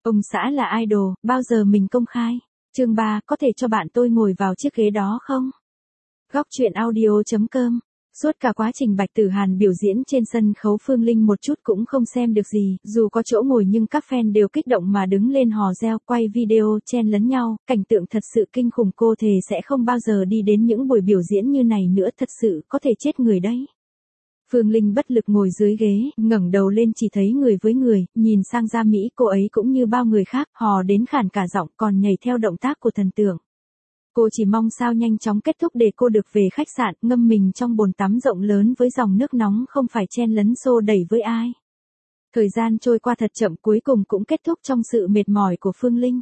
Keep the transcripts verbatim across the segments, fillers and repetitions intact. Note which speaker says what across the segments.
Speaker 1: Ông xã là idol, bao giờ mình công khai? Chương ba, có thể cho bạn tôi ngồi vào chiếc ghế đó không? Góc truyện audio chấm com. Suốt cả quá trình Bạch Tử Hàn biểu diễn trên sân khấu, Phương Linh một chút cũng không xem được gì, dù có chỗ ngồi nhưng các fan đều kích động mà đứng lên hò reo, quay video chen lấn nhau, cảnh tượng thật sự kinh khủng, cô thề sẽ không bao giờ đi đến những buổi biểu diễn như này nữa, thật sự có thể chết người đấy. Phương Linh bất lực ngồi dưới ghế, ngẩng đầu lên chỉ thấy người với người, nhìn sang Gia Mỹ, cô ấy cũng như bao người khác, hò đến khản cả giọng, còn nhảy theo động tác của thần tượng. Cô chỉ mong sao nhanh chóng kết thúc để cô được về khách sạn, ngâm mình trong bồn tắm rộng lớn với dòng nước nóng, không phải chen lấn xô đẩy với ai. Thời gian trôi qua thật chậm, cuối cùng cũng kết thúc trong sự mệt mỏi của Phương Linh.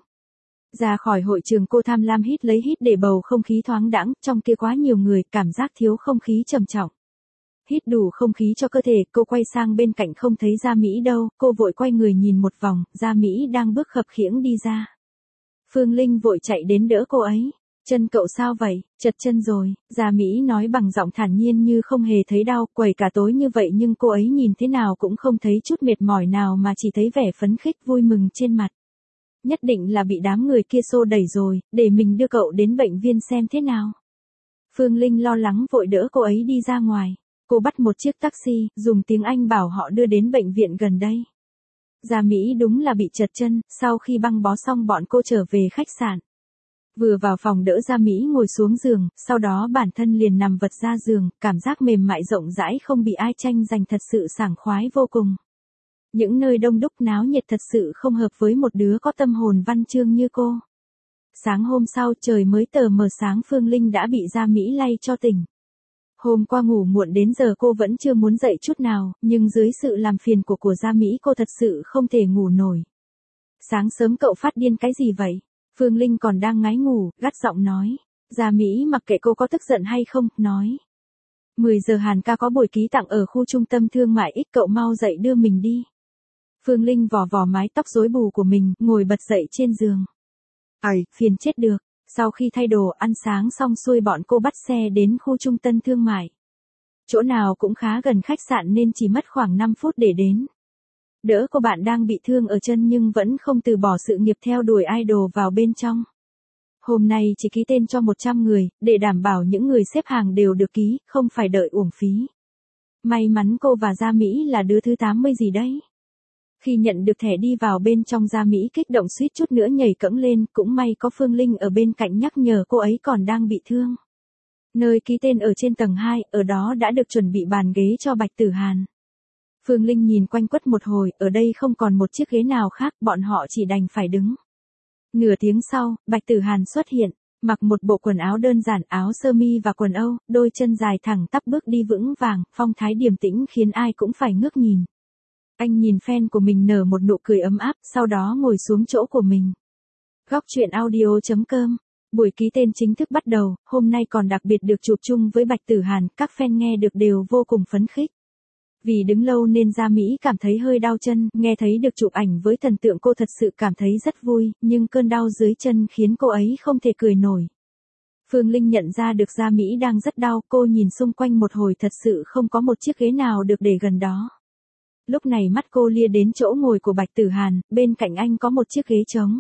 Speaker 1: Ra khỏi hội trường, cô tham lam hít lấy hít để bầu không khí thoáng đãng, trong kia quá nhiều người, cảm giác thiếu không khí trầm trọng. Hít đủ không khí cho cơ thể, cô quay sang bên cạnh không thấy Gia Mỹ đâu, cô vội quay người nhìn một vòng, Gia Mỹ đang bước khập khiễng đi ra. Phương Linh vội chạy đến đỡ cô ấy. Chân cậu sao vậy, chật chân rồi, Gia Mỹ nói bằng giọng thản nhiên như không hề thấy đau, quẩy cả tối như vậy nhưng cô ấy nhìn thế nào cũng không thấy chút mệt mỏi nào mà chỉ thấy vẻ phấn khích vui mừng trên mặt. Nhất định là bị đám người kia xô đẩy rồi, để mình đưa cậu đến bệnh viện xem thế nào. Phương Linh lo lắng vội đỡ cô ấy đi ra ngoài. Cô bắt một chiếc taxi, dùng tiếng Anh bảo họ đưa đến bệnh viện gần đây. Gia Mỹ đúng là bị trật chân, sau khi băng bó xong bọn cô trở về khách sạn. Vừa vào phòng đỡ Gia Mỹ ngồi xuống giường, sau đó bản thân liền nằm vật ra giường, cảm giác mềm mại rộng rãi không bị ai tranh giành, thật sự sảng khoái vô cùng. Những nơi đông đúc náo nhiệt thật sự không hợp với một đứa có tâm hồn văn chương như cô. Sáng hôm sau trời mới tờ mờ sáng, Phương Linh đã bị Gia Mỹ lay cho tỉnh. Hôm qua ngủ muộn đến giờ cô vẫn chưa muốn dậy chút nào, nhưng dưới sự làm phiền của của Gia Mỹ cô thật sự không thể ngủ nổi. Sáng sớm cậu phát điên cái gì vậy? Phương Linh còn đang ngái ngủ, gắt giọng nói. Gia Mỹ mặc kệ cô có tức giận hay không, nói. mười giờ Hàn ca có buổi ký tặng ở khu trung tâm thương mại X, cậu mau dậy đưa mình đi. Phương Linh vò vò mái tóc rối bù của mình, ngồi bật dậy trên giường. Ây, phiền chết được. Sau khi thay đồ ăn sáng xong xuôi, bọn cô bắt xe đến khu trung tâm thương mại. Chỗ nào cũng khá gần khách sạn nên chỉ mất khoảng năm phút để đến. Đỡ cô bạn đang bị thương ở chân nhưng vẫn không từ bỏ sự nghiệp theo đuổi idol vào bên trong. Hôm nay chỉ ký tên cho một trăm người, để đảm bảo những người xếp hàng đều được ký, không phải đợi uổng phí. May mắn cô và Gia Mỹ là đứa thứ tám mươi gì đấy. Khi nhận được thẻ đi vào bên trong, Gia Mỹ kích động suýt chút nữa nhảy cẫng lên, cũng may có Phương Linh ở bên cạnh nhắc nhở cô ấy còn đang bị thương. Nơi ký tên ở trên tầng hai, ở đó đã được chuẩn bị bàn ghế cho Bạch Tử Hàn. Phương Linh nhìn quanh quất một hồi, ở đây không còn một chiếc ghế nào khác, bọn họ chỉ đành phải đứng. Nửa tiếng sau, Bạch Tử Hàn xuất hiện, mặc một bộ quần áo đơn giản, áo sơ mi và quần âu, đôi chân dài thẳng tắp bước đi vững vàng, phong thái điềm tĩnh khiến ai cũng phải ngước nhìn. Anh nhìn fan của mình nở một nụ cười ấm áp, sau đó ngồi xuống chỗ của mình. Góc truyện audio chấm com. Buổi ký tên chính thức bắt đầu, hôm nay còn đặc biệt được chụp chung với Bạch Tử Hàn, các fan nghe được đều vô cùng phấn khích. Vì đứng lâu nên Gia Mỹ cảm thấy hơi đau chân, nghe thấy được chụp ảnh với thần tượng cô thật sự cảm thấy rất vui, nhưng cơn đau dưới chân khiến cô ấy không thể cười nổi. Phương Linh nhận ra được Gia Mỹ đang rất đau, cô nhìn xung quanh một hồi thật sự không có một chiếc ghế nào được để gần đó. Lúc này mắt cô lia đến chỗ ngồi của Bạch Tử Hàn, bên cạnh anh có một chiếc ghế trống.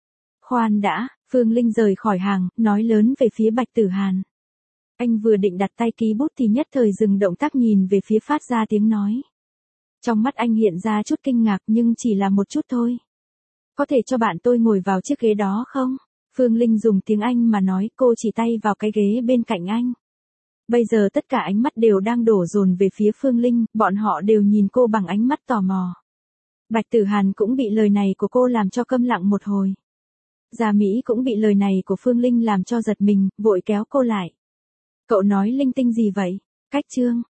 Speaker 1: Khoan đã, Phương Linh rời khỏi hàng, nói lớn về phía Bạch Tử Hàn. Anh vừa định đặt tay ký bút thì nhất thời dừng động tác, nhìn về phía phát ra tiếng nói. Trong mắt anh hiện ra chút kinh ngạc nhưng chỉ là một chút thôi. Có thể cho bạn tôi ngồi vào chiếc ghế đó không? Phương Linh dùng tiếng Anh mà nói, cô chỉ tay vào cái ghế bên cạnh anh. Bây giờ tất cả ánh mắt đều đang đổ dồn về phía Phương Linh, bọn họ đều nhìn cô bằng ánh mắt tò mò. Bạch Tử Hàn cũng bị lời này của cô làm cho câm lặng một hồi. Gia Mỹ cũng bị lời này của Phương Linh làm cho giật mình, vội kéo cô lại. Cậu nói linh tinh gì vậy? Cách chương.